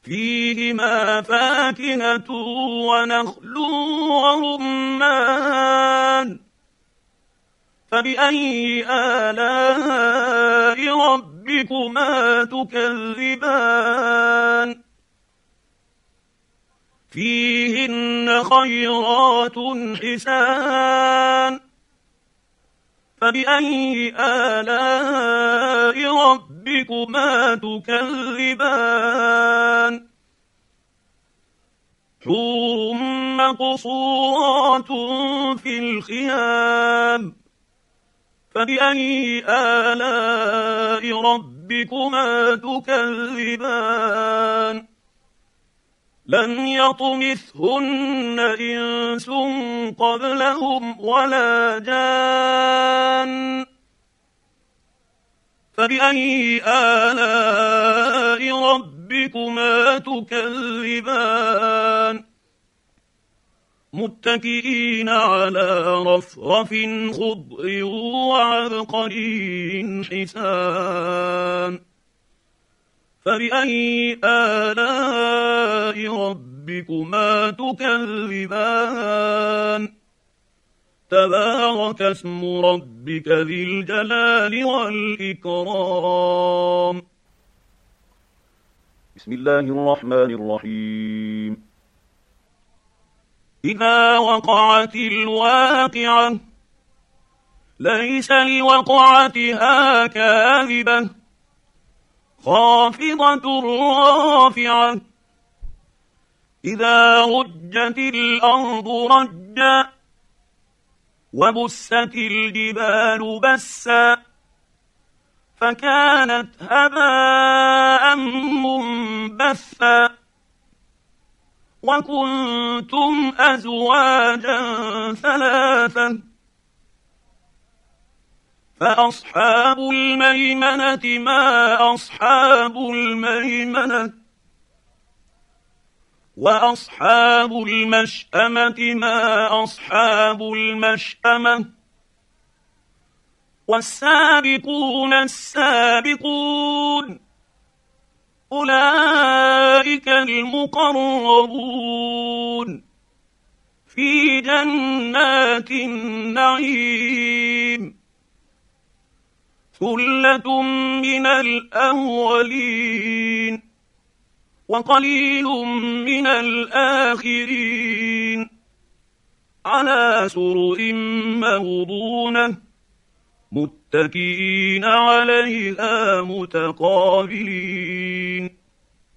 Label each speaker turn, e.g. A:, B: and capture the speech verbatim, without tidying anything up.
A: فيهما فاكهة ونخل ورمان فبأي آلاء ربكما تكذبان فيهن خيرات حسان فبأي آلاء ربكما تكذبان حور مقصورات في الخيام فبأي آلاء ربكما تكذبان لم يطمثهن إنس قبلهم ولا جان فبأي آلاء ربكما تكذبان متكئين على رفرف خضر وعبقري حسان فبأي آلاء ربكما تكذبان تبارك اسم ربك ذي الجلال والإكرام بسم الله الرحمن الرحيم إذا وقعت الواقعة ليس لوقعتها كاذبة خافضة رافعة إذا رجت الأرض رجا وبست الجبال بسا فكانت هباء منبثا وكنتم أزواجا ثلاثا فأصحاب الميمنة ما أصحاب الميمنة وأصحاب المشأمة ما أصحاب المشأمة والسابقون السابقون أولئك المقربون في جنات النعيم ثلة من الأولين وقليل من الآخرين على سرر موضونة متكئين عليها متقابلين